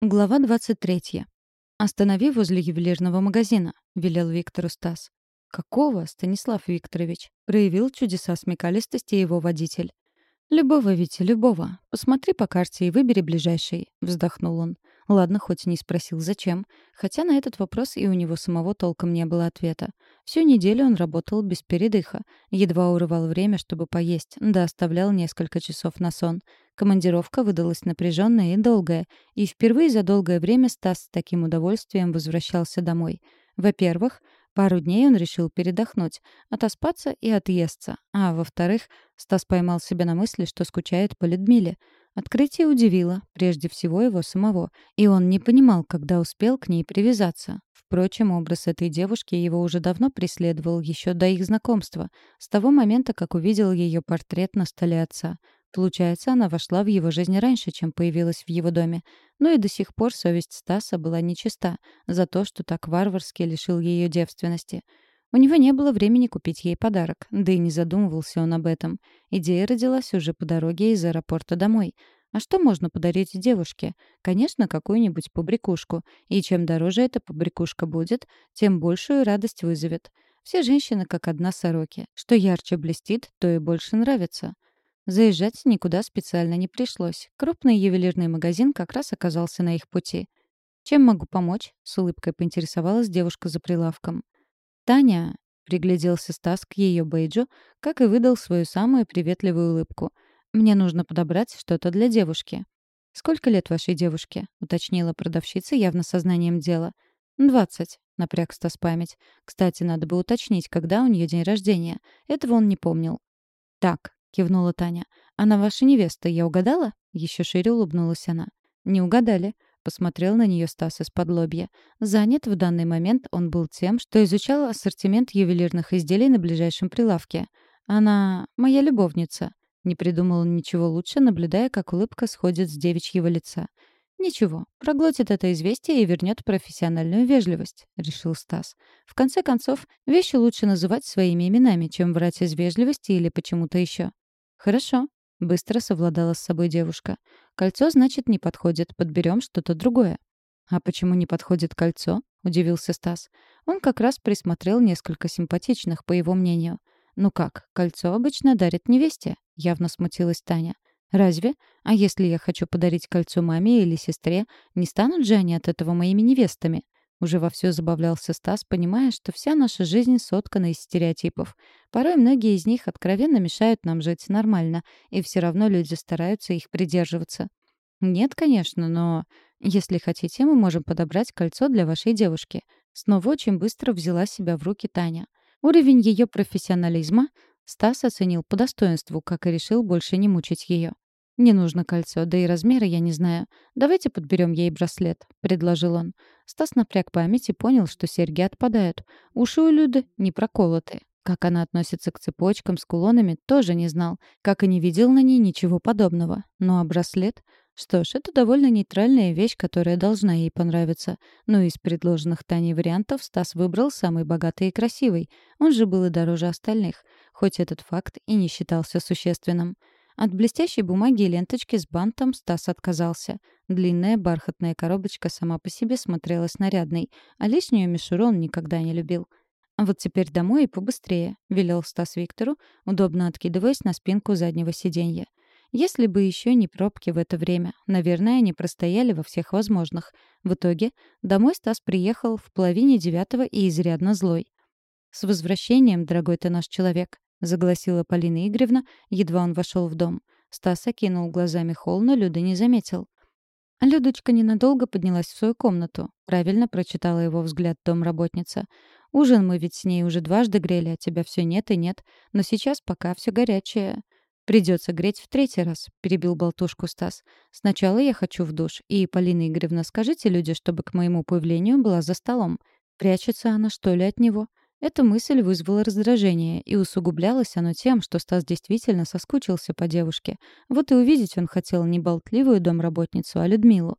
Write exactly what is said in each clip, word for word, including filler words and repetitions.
Глава двадцать третья. «Останови возле ювелирного магазина», — велел Виктору Стас. «Какого, Станислав Викторович?» — проявил чудеса смекалистости его водитель. «Любого, Витя, любого. Посмотри по карте и выбери ближайший», — вздохнул он. Ладно, хоть не спросил, зачем. Хотя на этот вопрос и у него самого толком не было ответа. Всю неделю он работал без передыха. Едва урывал время, чтобы поесть, да оставлял несколько часов на сон. Командировка выдалась напряженная и долгая, и впервые за долгое время Стас с таким удовольствием возвращался домой. Во-первых, пару дней он решил передохнуть, отоспаться и отъесться. А во-вторых, Стас поймал себя на мысли, что скучает по Людмиле. Открытие удивило, прежде всего его самого, и он не понимал, когда успел к ней привязаться. Впрочем, образ этой девушки его уже давно преследовал, еще до их знакомства, с того момента, как увидел ее портрет на столе отца. Получается, она вошла в его жизнь раньше, чем появилась в его доме. Но и до сих пор совесть Стаса была нечиста за то, что так варварски лишил ее девственности. У него не было времени купить ей подарок, да и не задумывался он об этом. Идея родилась уже по дороге из аэропорта домой. А что можно подарить девушке? Конечно, какую-нибудь побрякушку. И чем дороже эта побрякушка будет, тем большую радость вызовет. Все женщины как одна сороки. Что ярче блестит, то и больше нравится. Заезжать никуда специально не пришлось. Крупный ювелирный магазин как раз оказался на их пути. «Чем могу помочь?» — с улыбкой поинтересовалась девушка за прилавком. «Таня», — пригляделся Стас к ее бейджу, как и выдал свою самую приветливую улыбку. «Мне нужно подобрать что-то для девушки». «Сколько лет вашей девушке?» — уточнила продавщица явно сознанием дела. «Двадцать», — напряг Стас память. «Кстати, надо бы уточнить, когда у нее день рождения. Этого он не помнил». «Так», — кивнула Таня. «Она ваша невеста, я угадала?» Еще шире улыбнулась она. «Не угадали», — посмотрел на нее Стас из-под лобья. Занят в данный момент он был тем, что изучал ассортимент ювелирных изделий на ближайшем прилавке. «Она моя любовница», — не придумал он ничего лучше, наблюдая, как улыбка сходит с девичьего лица. «Ничего, проглотит это известие и вернет профессиональную вежливость», — решил Стас. «В конце концов, вещи лучше называть своими именами, чем врать из вежливости или почему-то еще». «Хорошо», — быстро совладала с собой девушка. «Кольцо, значит, не подходит. Подберем что-то другое». «А почему не подходит кольцо?» — удивился Стас. Он как раз присмотрел несколько симпатичных, по его мнению. «Ну как, кольцо обычно дарят невесте», — явно смутилась Таня. «Разве? А если я хочу подарить кольцо маме или сестре, не станут же они от этого моими невестами?» Уже вовсю забавлялся Стас, понимая, что вся наша жизнь соткана из стереотипов. Порой многие из них откровенно мешают нам жить нормально, и все равно люди стараются их придерживаться. «Нет, конечно, но если хотите, мы можем подобрать кольцо для вашей девушки». Снова очень быстро взяла себя в руки Таня. Уровень ее профессионализма Стас оценил по достоинству, как и решил больше не мучить ее. «Не нужно кольцо, да и размера я не знаю. Давайте подберем ей браслет», — предложил он. Стас напряг память и понял, что серьги отпадают. Уши у Люды не проколоты. Как она относится к цепочкам с кулонами, тоже не знал, как и не видел на ней ничего подобного. Ну а браслет? Что ж, это довольно нейтральная вещь, которая должна ей понравиться. Но из предложенных Таней вариантов Стас выбрал самый богатый и красивый. Он же был и дороже остальных, хоть этот факт и не считался существенным. От блестящей бумаги и ленточки с бантом Стас отказался. Длинная бархатная коробочка сама по себе смотрелась нарядной, а лишнюю мишуру он никогда не любил. «А вот теперь домой и побыстрее», — велел Стас Виктору, удобно откидываясь на спинку заднего сиденья. Если бы еще не пробки в это время, наверное, они простояли во всех возможных. В итоге домой Стас приехал в половине девятого и изрядно злой. «С возвращением, дорогой ты наш человек», — загласила Полина Игоревна, едва он вошел в дом. Стас окинул глазами холл, но Люда не заметил. Людочка ненадолго поднялась в свою комнату. Правильно прочитала его взгляд домработница. «Ужин мы ведь с ней уже дважды грели, а тебя все нет и нет. Но сейчас пока все горячее». «Придется греть в третий раз», — перебил болтушку Стас. «Сначала я хочу в душ. И, Полина Игоревна, скажите Люде, чтобы к моему появлению была за столом. Прячется она, что ли, от него?» Эта мысль вызвала раздражение, и усугублялось оно тем, что Стас действительно соскучился по девушке. Вот и увидеть он хотел не болтливую домработницу, а Людмилу.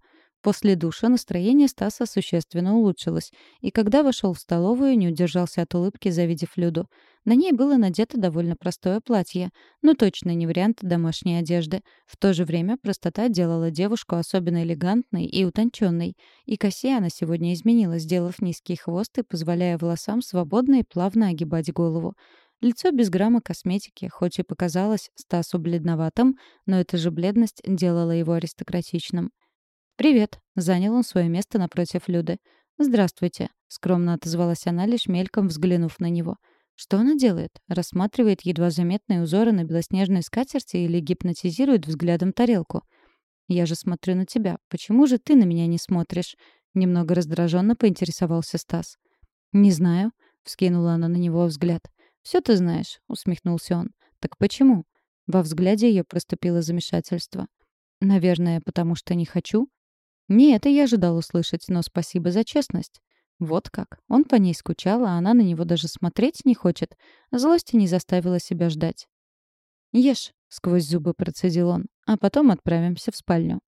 После душа настроение Стаса существенно улучшилось, и когда вошел в столовую, не удержался от улыбки, завидев Люду. На ней было надето довольно простое платье, но точно не вариант домашней одежды. В то же время простота делала девушку особенно элегантной и утонченной. И косе она сегодня изменила, сделав низкий хвост и позволяя волосам свободно и плавно огибать голову. Лицо без грамма косметики, хоть и показалось Стасу бледноватым, но эта же бледность делала его аристократичным. «Привет», — занял он свое место напротив Люды. «Здравствуйте», — скромно отозвалась она, лишь мельком взглянув на него. Что она делает? Рассматривает едва заметные узоры на белоснежной скатерти или гипнотизирует взглядом тарелку? «Я же смотрю на тебя. Почему же ты на меня не смотришь?» Немного раздраженно поинтересовался Стас. «Не знаю», — вскинула она на него взгляд. «Все ты знаешь», — усмехнулся он. «Так почему?» Во взгляде ее проступило замешательство. «Наверное, потому что не хочу?» Не это я ожидал услышать, но спасибо за честность. Вот как. Он по ней скучал, а она на него даже смотреть не хочет. Злости не заставила себя ждать. «Ешь», — сквозь зубы процедил он, «а потом отправимся в спальню.